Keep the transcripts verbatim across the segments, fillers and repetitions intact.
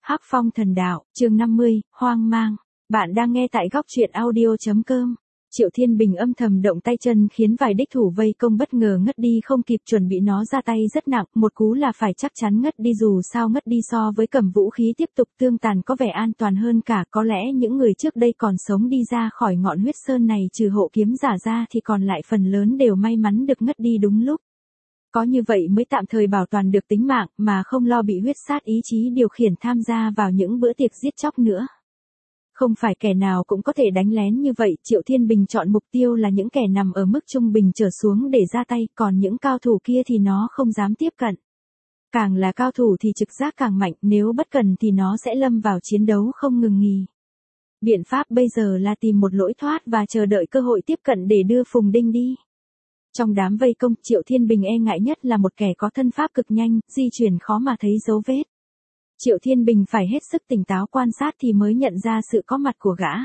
Hắc Phong Thần Đạo, chương năm mươi, Hoang Mang. Bạn đang nghe tại góc truyện audio.com. Triệu Thiên Bình âm thầm động tay chân khiến vài đích thủ vây công bất ngờ ngất đi không kịp chuẩn bị, nó ra tay rất nặng, một cú là phải chắc chắn ngất đi, dù sao ngất đi so với cầm vũ khí tiếp tục tương tàn có vẻ an toàn hơn cả. Có lẽ những người trước đây còn sống đi ra khỏi ngọn huyết sơn này trừ hộ kiếm giả ra thì còn lại phần lớn đều may mắn được ngất đi đúng lúc. Có như vậy mới tạm thời bảo toàn được tính mạng mà không lo bị huyết sát ý chí điều khiển tham gia vào những bữa tiệc giết chóc nữa. Không phải kẻ nào cũng có thể đánh lén như vậy, Triệu Thiên Bình chọn mục tiêu là những kẻ nằm ở mức trung bình trở xuống để ra tay, còn những cao thủ kia thì nó không dám tiếp cận. Càng là cao thủ thì trực giác càng mạnh, nếu bất cần thì nó sẽ lâm vào chiến đấu không ngừng nghỉ. Biện pháp bây giờ là tìm một lối thoát và chờ đợi cơ hội tiếp cận để đưa Phùng Đinh đi. Trong đám vây công, Triệu Thiên Bình e ngại nhất là một kẻ có thân pháp cực nhanh, di chuyển khó mà thấy dấu vết. Triệu Thiên Bình phải hết sức tỉnh táo quan sát thì mới nhận ra sự có mặt của gã.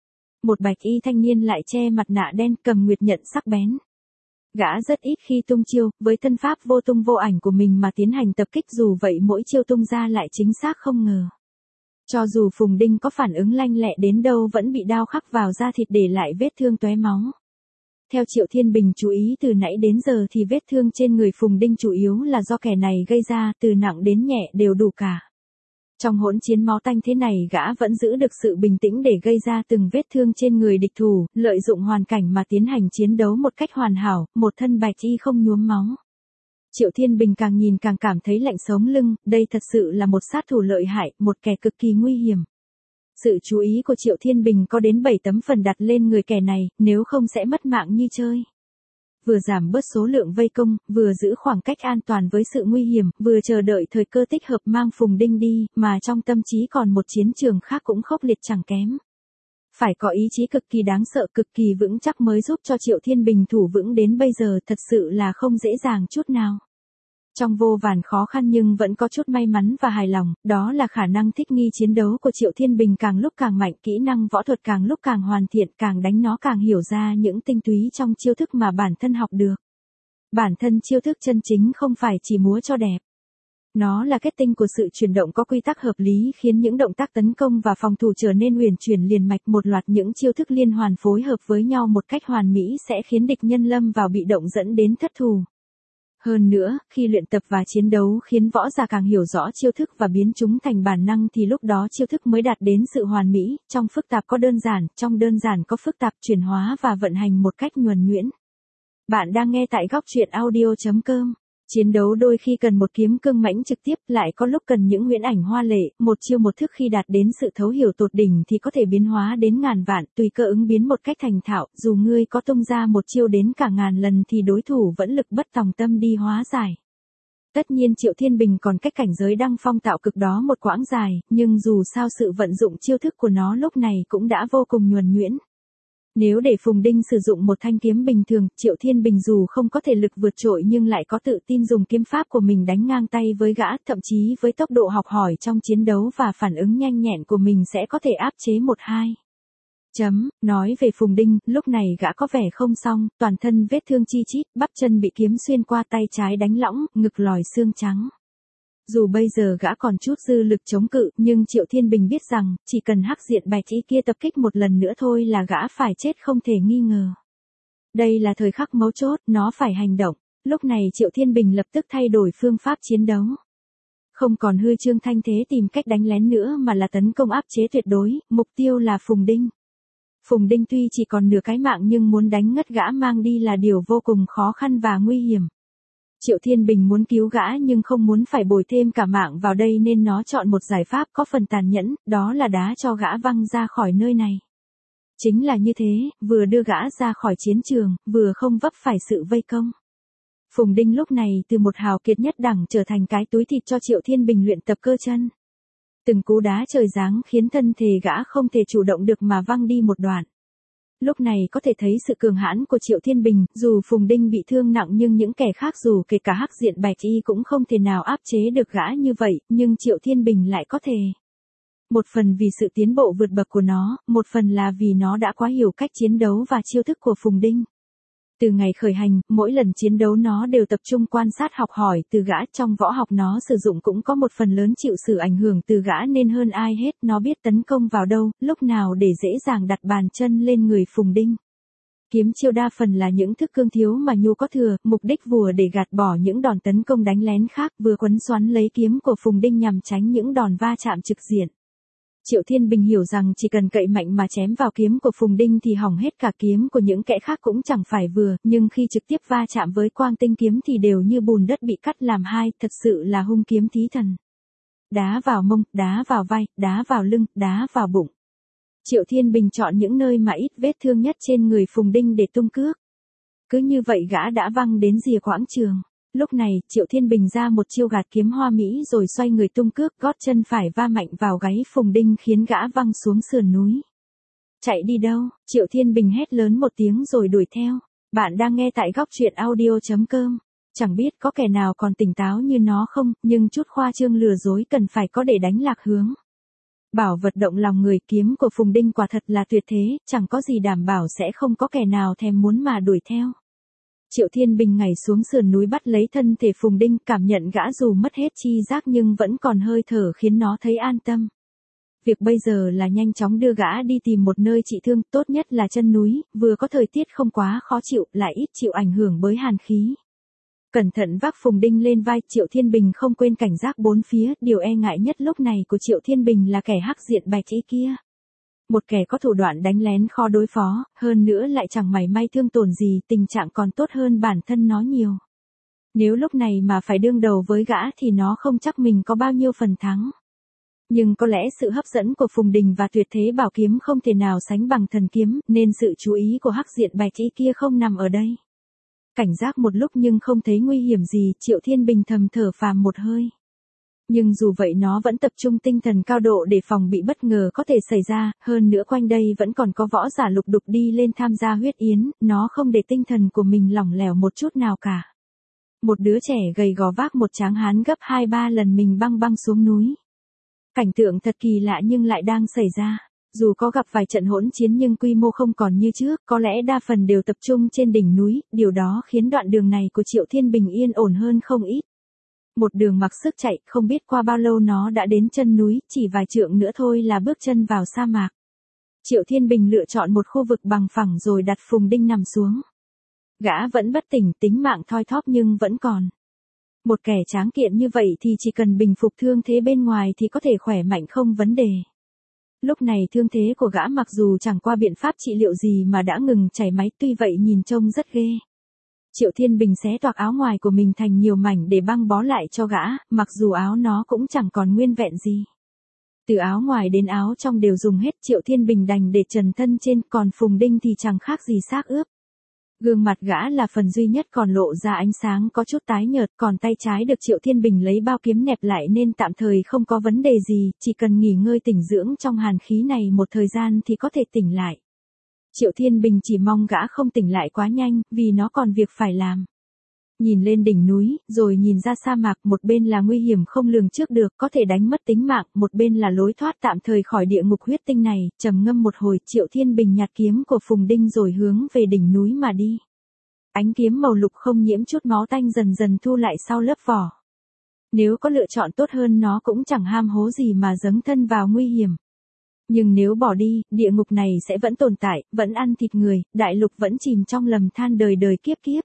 Một bạch y thanh niên lại che mặt nạ đen, cầm nguyệt nhận sắc bén. Gã rất ít khi tung chiêu, với thân pháp vô tung vô ảnh của mình mà tiến hành tập kích, dù vậy mỗi chiêu tung ra lại chính xác không ngờ. Cho dù Phùng Đinh có phản ứng lanh lẹ đến đâu vẫn bị đao khắc vào da thịt để lại vết thương tóe máu. Theo Triệu Thiên Bình chú ý từ nãy đến giờ thì vết thương trên người Phùng Đinh chủ yếu là do kẻ này gây ra, từ nặng đến nhẹ đều đủ cả. Trong hỗn chiến máu tanh thế này gã vẫn giữ được sự bình tĩnh để gây ra từng vết thương trên người địch thủ, lợi dụng hoàn cảnh mà tiến hành chiến đấu một cách hoàn hảo, một thân bạch y không nhuốm máu. Triệu Thiên Bình càng nhìn càng cảm thấy lạnh sống lưng, đây thật sự là một sát thủ lợi hại, một kẻ cực kỳ nguy hiểm. Sự chú ý của Triệu Thiên Bình có đến bảy tấm phần đặt lên người kẻ này, nếu không sẽ mất mạng như chơi. Vừa giảm bớt số lượng vây công, vừa giữ khoảng cách an toàn với sự nguy hiểm, vừa chờ đợi thời cơ thích hợp mang Phùng Đinh đi, mà trong tâm trí còn một chiến trường khác cũng khốc liệt chẳng kém. Phải có ý chí cực kỳ đáng sợ, cực kỳ vững chắc mới giúp cho Triệu Thiên Bình thủ vững đến bây giờ, thật sự là không dễ dàng chút nào. Trong vô vàn khó khăn nhưng vẫn có chút may mắn và hài lòng, đó là khả năng thích nghi chiến đấu của Triệu Thiên Bình càng lúc càng mạnh, kỹ năng võ thuật càng lúc càng hoàn thiện, càng đánh nó càng hiểu ra những tinh túy trong chiêu thức mà bản thân học được. Bản thân chiêu thức chân chính không phải chỉ múa cho đẹp. Nó là kết tinh của sự chuyển động có quy tắc hợp lý khiến những động tác tấn công và phòng thủ trở nên uyển chuyển liền mạch, một loạt những chiêu thức liên hoàn phối hợp với nhau một cách hoàn mỹ sẽ khiến địch nhân lâm vào bị động dẫn đến thất thủ. Hơn nữa, khi luyện tập và chiến đấu khiến võ giả càng hiểu rõ chiêu thức và biến chúng thành bản năng thì lúc đó chiêu thức mới đạt đến sự hoàn mỹ, trong phức tạp có đơn giản, trong đơn giản có phức tạp, chuyển hóa và vận hành một cách nhuần nhuyễn. Bạn đang nghe tại góc truyện audio.com. Chiến đấu đôi khi cần một kiếm cương mãnh trực tiếp, lại có lúc cần những huyễn ảnh hoa lệ, một chiêu một thức khi đạt đến sự thấu hiểu tột đỉnh thì có thể biến hóa đến ngàn vạn, tùy cơ ứng biến một cách thành thạo, dù ngươi có tung ra một chiêu đến cả ngàn lần thì đối thủ vẫn lực bất tòng tâm đi hóa giải. Tất nhiên Triệu Thiên Bình còn cách cảnh giới đăng phong tạo cực đó một quãng dài, nhưng dù sao sự vận dụng chiêu thức của nó lúc này cũng đã vô cùng nhuần nhuyễn. Nếu để Phùng Đinh sử dụng một thanh kiếm bình thường, Triệu Thiên Bình dù không có thể lực vượt trội nhưng lại có tự tin dùng kiếm pháp của mình đánh ngang tay với gã, thậm chí với tốc độ học hỏi trong chiến đấu và phản ứng nhanh nhẹn của mình sẽ có thể áp chế một hai. Chấm, nói về Phùng Đinh, lúc này gã có vẻ không xong, toàn thân vết thương chi chít, bắp chân bị kiếm xuyên qua, tay trái đánh lõng, ngực lòi xương trắng. Dù bây giờ gã còn chút dư lực chống cự, nhưng Triệu Thiên Bình biết rằng, chỉ cần hắc diện bạch y kia tập kích một lần nữa thôi là gã phải chết không thể nghi ngờ. Đây là thời khắc mấu chốt, nó phải hành động. Lúc này Triệu Thiên Bình lập tức thay đổi phương pháp chiến đấu. Không còn hư trương thanh thế tìm cách đánh lén nữa mà là tấn công áp chế tuyệt đối, mục tiêu là Phùng Đinh. Phùng Đinh tuy chỉ còn nửa cái mạng nhưng muốn đánh ngất gã mang đi là điều vô cùng khó khăn và nguy hiểm. Triệu Thiên Bình muốn cứu gã nhưng không muốn phải bồi thêm cả mạng vào đây nên nó chọn một giải pháp có phần tàn nhẫn, đó là đá cho gã văng ra khỏi nơi này. Chính là như thế, vừa đưa gã ra khỏi chiến trường, vừa không vấp phải sự vây công. Phùng Đinh lúc này từ một hào kiệt nhất đẳng trở thành cái túi thịt cho Triệu Thiên Bình luyện tập cơ chân. Từng cú đá trời giáng khiến thân thể gã không thể chủ động được mà văng đi một đoạn. Lúc này có thể thấy sự cường hãn của Triệu Thiên Bình, dù Phùng Đinh bị thương nặng nhưng những kẻ khác dù kể cả hắc diện bạch y cũng không thể nào áp chế được gã như vậy, nhưng Triệu Thiên Bình lại có thể. Một phần vì sự tiến bộ vượt bậc của nó, một phần là vì nó đã quá hiểu cách chiến đấu và chiêu thức của Phùng Đinh. Từ ngày khởi hành, mỗi lần chiến đấu nó đều tập trung quan sát học hỏi từ gã, trong võ học nó sử dụng cũng có một phần lớn chịu sự ảnh hưởng từ gã nên hơn ai hết nó biết tấn công vào đâu, lúc nào để dễ dàng đặt bàn chân lên người Phùng Đinh. Kiếm chiêu đa phần là những thức cương thiếu mà Nhu có thừa, mục đích vừa để gạt bỏ những đòn tấn công đánh lén khác, vừa quấn xoắn lấy kiếm của Phùng Đinh nhằm tránh những đòn va chạm trực diện. Triệu Thiên Bình hiểu rằng chỉ cần cậy mạnh mà chém vào kiếm của Phùng Đinh thì hỏng hết cả kiếm của những kẻ khác cũng chẳng phải vừa, nhưng khi trực tiếp va chạm với quang tinh kiếm thì đều như bùn đất bị cắt làm hai, thật sự là hung kiếm thí thần. Đá vào mông, đá vào vai, đá vào lưng, đá vào bụng. Triệu Thiên Bình chọn những nơi mà ít vết thương nhất trên người Phùng Đinh để tung cước. Cứ như vậy gã đã văng đến rìa quãng trường. Lúc này, Triệu Thiên Bình ra một chiêu gạt kiếm hoa mỹ rồi xoay người tung cước, gót chân phải va mạnh vào gáy Phùng Đinh khiến gã văng xuống sườn núi. Chạy đi đâu? Triệu Thiên Bình hét lớn một tiếng rồi đuổi theo. Bạn đang nghe tại góc truyện audio chấm com. Chẳng biết có kẻ nào còn tỉnh táo như nó không, nhưng chút khoa trương lừa dối cần phải có để đánh lạc hướng. Bảo vật động lòng người, kiếm của Phùng Đinh quả thật là tuyệt thế, chẳng có gì đảm bảo sẽ không có kẻ nào thèm muốn mà đuổi theo. Triệu Thiên Bình nhảy xuống sườn núi bắt lấy thân thể Phùng Đinh, cảm nhận gã dù mất hết chi giác nhưng vẫn còn hơi thở khiến nó thấy an tâm. Việc bây giờ là nhanh chóng đưa gã đi tìm một nơi trị thương, tốt nhất là chân núi, vừa có thời tiết không quá khó chịu, lại ít chịu ảnh hưởng bởi hàn khí. Cẩn thận vác Phùng Đinh lên vai, Triệu Thiên Bình không quên cảnh giác bốn phía, điều e ngại nhất lúc này của Triệu Thiên Bình là kẻ hắc diện bạch y kia. Một kẻ có thủ đoạn đánh lén khó đối phó, hơn nữa lại chẳng mảy may thương tổn gì, tình trạng còn tốt hơn bản thân nó nhiều. Nếu lúc này mà phải đương đầu với gã thì nó không chắc mình có bao nhiêu phần thắng. Nhưng có lẽ sự hấp dẫn của Phùng Đình và tuyệt thế bảo kiếm không thể nào sánh bằng thần kiếm, nên sự chú ý của hắc diện bạch y kia không nằm ở đây. Cảnh giác một lúc nhưng không thấy nguy hiểm gì, Triệu Thiên Bình thầm thở phào một hơi. Nhưng dù vậy nó vẫn tập trung tinh thần cao độ để phòng bị bất ngờ có thể xảy ra, hơn nữa quanh đây vẫn còn có võ giả lục đục đi lên tham gia huyết yến, nó không để tinh thần của mình lỏng lẻo một chút nào cả. Một đứa trẻ gầy gò vác một tráng hán gấp hai ba lần mình băng băng xuống núi. Cảnh tượng thật kỳ lạ nhưng lại đang xảy ra. Dù có gặp vài trận hỗn chiến nhưng quy mô không còn như trước, có lẽ đa phần đều tập trung trên đỉnh núi, điều đó khiến đoạn đường này của Triệu Thiên Bình yên ổn hơn không ít. Một đường mặc sức chạy, không biết qua bao lâu nó đã đến chân núi, chỉ vài trượng nữa thôi là bước chân vào sa mạc. Triệu Thiên Bình lựa chọn một khu vực bằng phẳng rồi đặt Phùng Đinh nằm xuống. Gã vẫn bất tỉnh, tính mạng thoi thóp nhưng vẫn còn. Một kẻ tráng kiện như vậy thì chỉ cần bình phục thương thế bên ngoài thì có thể khỏe mạnh không vấn đề. Lúc này thương thế của gã mặc dù chẳng qua biện pháp trị liệu gì mà đã ngừng chảy máu, tuy vậy nhìn trông rất ghê. Triệu Thiên Bình xé toạc áo ngoài của mình thành nhiều mảnh để băng bó lại cho gã, mặc dù áo nó cũng chẳng còn nguyên vẹn gì. Từ áo ngoài đến áo trong đều dùng hết, Triệu Thiên Bình đành để trần thân trên, còn Phùng Đinh thì chẳng khác gì xác ướp. Gương mặt gã là phần duy nhất còn lộ ra ánh sáng có chút tái nhợt, còn tay trái được Triệu Thiên Bình lấy bao kiếm nẹp lại nên tạm thời không có vấn đề gì, chỉ cần nghỉ ngơi tĩnh dưỡng trong hàn khí này một thời gian thì có thể tỉnh lại. Triệu Thiên Bình chỉ mong gã không tỉnh lại quá nhanh, vì nó còn việc phải làm. Nhìn lên đỉnh núi, rồi nhìn ra sa mạc, một bên là nguy hiểm không lường trước được, có thể đánh mất tính mạng, một bên là lối thoát tạm thời khỏi địa ngục huyết tinh này, trầm ngâm một hồi, Triệu Thiên Bình nhặt kiếm của Phùng Đinh rồi hướng về đỉnh núi mà đi. Ánh kiếm màu lục không nhiễm chút máu tanh dần dần thu lại sau lớp vỏ. Nếu có lựa chọn tốt hơn nó cũng chẳng ham hố gì mà dấn thân vào nguy hiểm. Nhưng nếu bỏ đi, địa ngục này sẽ vẫn tồn tại, vẫn ăn thịt người, đại lục vẫn chìm trong lầm than đời đời kiếp kiếp.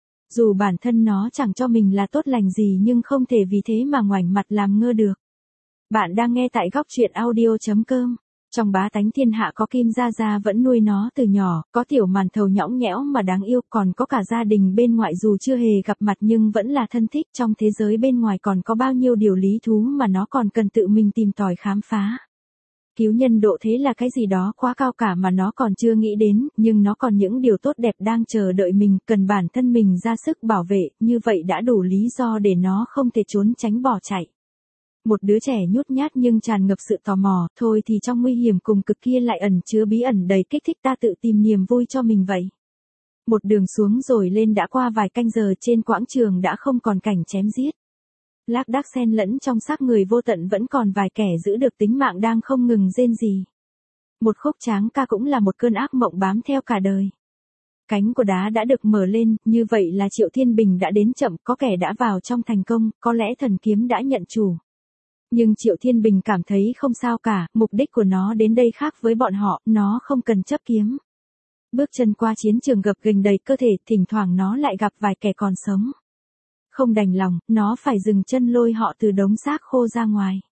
Dù bản thân nó chẳng cho mình là tốt lành gì nhưng không thể vì thế mà ngoảnh mặt làm ngơ được. Bạn đang nghe tại góc truyện audio chấm com. Trong bá tánh thiên hạ có Kim Gia Gia vẫn nuôi nó từ nhỏ, có tiểu màn thầu nhõng nhẽo mà đáng yêu, còn có cả gia đình bên ngoại dù chưa hề gặp mặt nhưng vẫn là thân thích. Trong thế giới bên ngoài còn có bao nhiêu điều lý thú mà nó còn cần tự mình tìm tòi khám phá. Cứu nhân độ thế là cái gì đó quá cao cả mà nó còn chưa nghĩ đến, nhưng nó còn những điều tốt đẹp đang chờ đợi mình, cần bản thân mình ra sức bảo vệ, như vậy đã đủ lý do để nó không thể trốn tránh bỏ chạy. Một đứa trẻ nhút nhát nhưng tràn ngập sự tò mò, thôi thì trong nguy hiểm cùng cực kia lại ẩn chứa bí ẩn đầy kích thích ta tự tìm niềm vui cho mình vậy. Một đường xuống rồi lên đã qua vài canh giờ, trên quãng trường đã không còn cảnh chém giết. Lác đác xen lẫn trong xác người vô tận vẫn còn vài kẻ giữ được tính mạng đang không ngừng rên rỉ. Một khúc tráng ca cũng là một cơn ác mộng bám theo cả đời. cánh của đá đã được mở lên, như vậy là Triệu Thiên Bình đã đến chậm, có kẻ đã vào trong thành công, có lẽ thần kiếm đã nhận chủ. Nhưng Triệu Thiên Bình cảm thấy không sao cả, mục đích của nó đến đây khác với bọn họ, nó không cần chấp kiếm. Bước chân qua chiến trường gập ghềnh đầy cơ thể, thỉnh thoảng nó lại gặp vài kẻ còn sống. Không đành lòng, nó phải dừng chân lôi họ từ đống xác khô ra ngoài.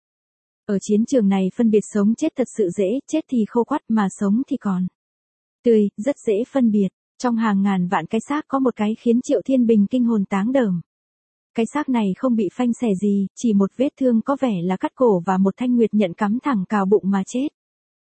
Ở chiến trường này phân biệt sống chết thật sự dễ, chết thì khô quắt mà sống thì còn tươi, rất dễ phân biệt. Trong hàng ngàn vạn cái xác có một cái khiến Triệu Thiên Bình kinh hồn táng đờm. Cái xác này không bị phanh xẻ gì, chỉ một vết thương có vẻ là cắt cổ và một thanh nguyệt nhận cắm thẳng cào bụng mà chết.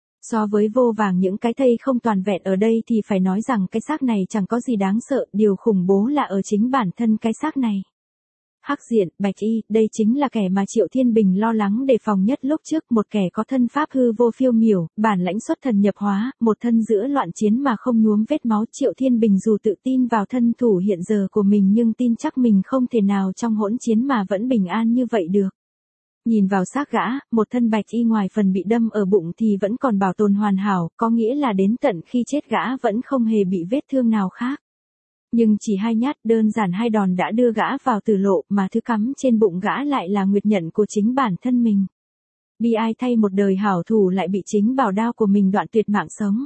So với vô vàng những cái thây không toàn vẹn ở đây thì phải nói rằng cái xác này chẳng có gì đáng sợ, điều khủng bố là ở chính bản thân cái xác này. Hắc diện, bạch y, đây chính là kẻ mà Triệu Thiên Bình lo lắng đề phòng nhất lúc trước, một kẻ có thân pháp hư vô phiêu miểu, bản lãnh xuất thần nhập hóa, một thân giữa loạn chiến mà không nhuốm vết máu. Triệu Thiên Bình dù tự tin vào thân thủ hiện giờ của mình nhưng tin chắc mình không thể nào trong hỗn chiến mà vẫn bình an như vậy được. Nhìn vào xác gã, một thân bạch y ngoài phần bị đâm ở bụng thì vẫn còn bảo tồn hoàn hảo, có nghĩa là đến tận khi chết gã vẫn không hề bị vết thương nào khác. Nhưng chỉ hai nhát đơn giản hai đòn đã đưa gã vào tử lộ, mà thứ cắm trên bụng gã lại là nguyệt nhận của chính bản thân mình. Bi ai thay một đời hảo thủ lại bị chính bảo đao của mình đoạn tuyệt mạng sống.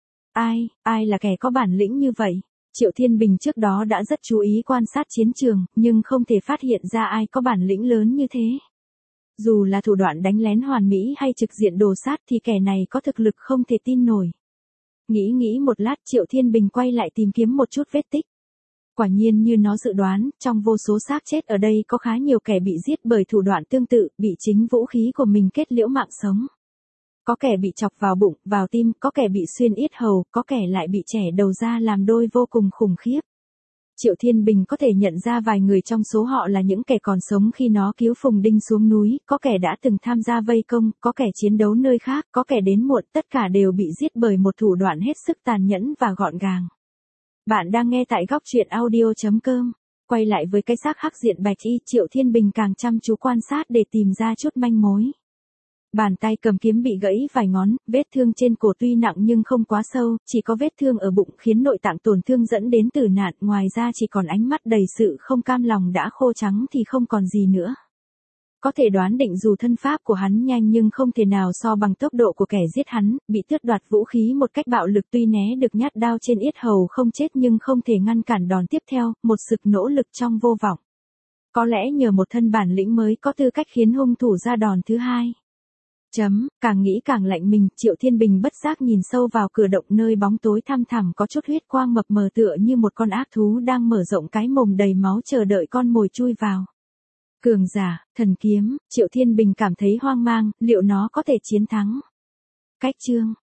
Ai, ai là kẻ có bản lĩnh như vậy? Triệu Thiên Bình trước đó đã rất chú ý quan sát chiến trường, nhưng không thể phát hiện ra ai có bản lĩnh lớn như thế. Dù là thủ đoạn đánh lén hoàn mỹ hay trực diện đồ sát thì kẻ này có thực lực không thể tin nổi. Nghĩ nghĩ một lát, Triệu Thiên Bình quay lại tìm kiếm một chút vết tích. Quả nhiên như nó dự đoán, trong vô số xác chết ở đây có khá nhiều kẻ bị giết bởi thủ đoạn tương tự, bị chính vũ khí của mình kết liễu mạng sống. Có kẻ bị chọc vào bụng, vào tim, có kẻ bị xuyên yết hầu, có kẻ lại bị chẻ đầu ra làm đôi vô cùng khủng khiếp. Triệu Thiên Bình có thể nhận ra vài người trong số họ là những kẻ còn sống khi nó cứu Phùng Đinh xuống núi, có kẻ đã từng tham gia vây công, có kẻ chiến đấu nơi khác, có kẻ đến muộn, tất cả đều bị giết bởi một thủ đoạn hết sức tàn nhẫn và gọn gàng. Bạn đang nghe tại góc truyện audio chấm com. Quay lại với cái xác hắc diện bạch y, Triệu Thiên Bình càng chăm chú quan sát để tìm ra chút manh mối. Bàn tay cầm kiếm bị gãy vài ngón, vết thương trên cổ tuy nặng nhưng không quá sâu, chỉ có vết thương ở bụng khiến nội tạng tổn thương dẫn đến tử nạn, ngoài ra chỉ còn ánh mắt đầy sự không cam lòng đã khô trắng thì không còn gì nữa. Có thể đoán định dù thân pháp của hắn nhanh nhưng không thể nào so bằng tốc độ của kẻ giết hắn, bị tước đoạt vũ khí một cách bạo lực, tuy né được nhát đao trên yết hầu không chết nhưng không thể ngăn cản đòn tiếp theo, một sự nỗ lực trong vô vọng. Có lẽ nhờ một thân bản lĩnh mới có tư cách khiến hung thủ ra đòn thứ hai. Chấm, càng nghĩ càng lạnh mình, Triệu Thiên Bình bất giác nhìn sâu vào cửa động nơi bóng tối thăm thẳm có chút huyết quang mập mờ tựa như một con ác thú đang mở rộng cái mồm đầy máu chờ đợi con mồi chui vào. Cường giả, thần kiếm, Triệu Thiên Bình cảm thấy hoang mang, liệu nó có thể chiến thắng? Cách chương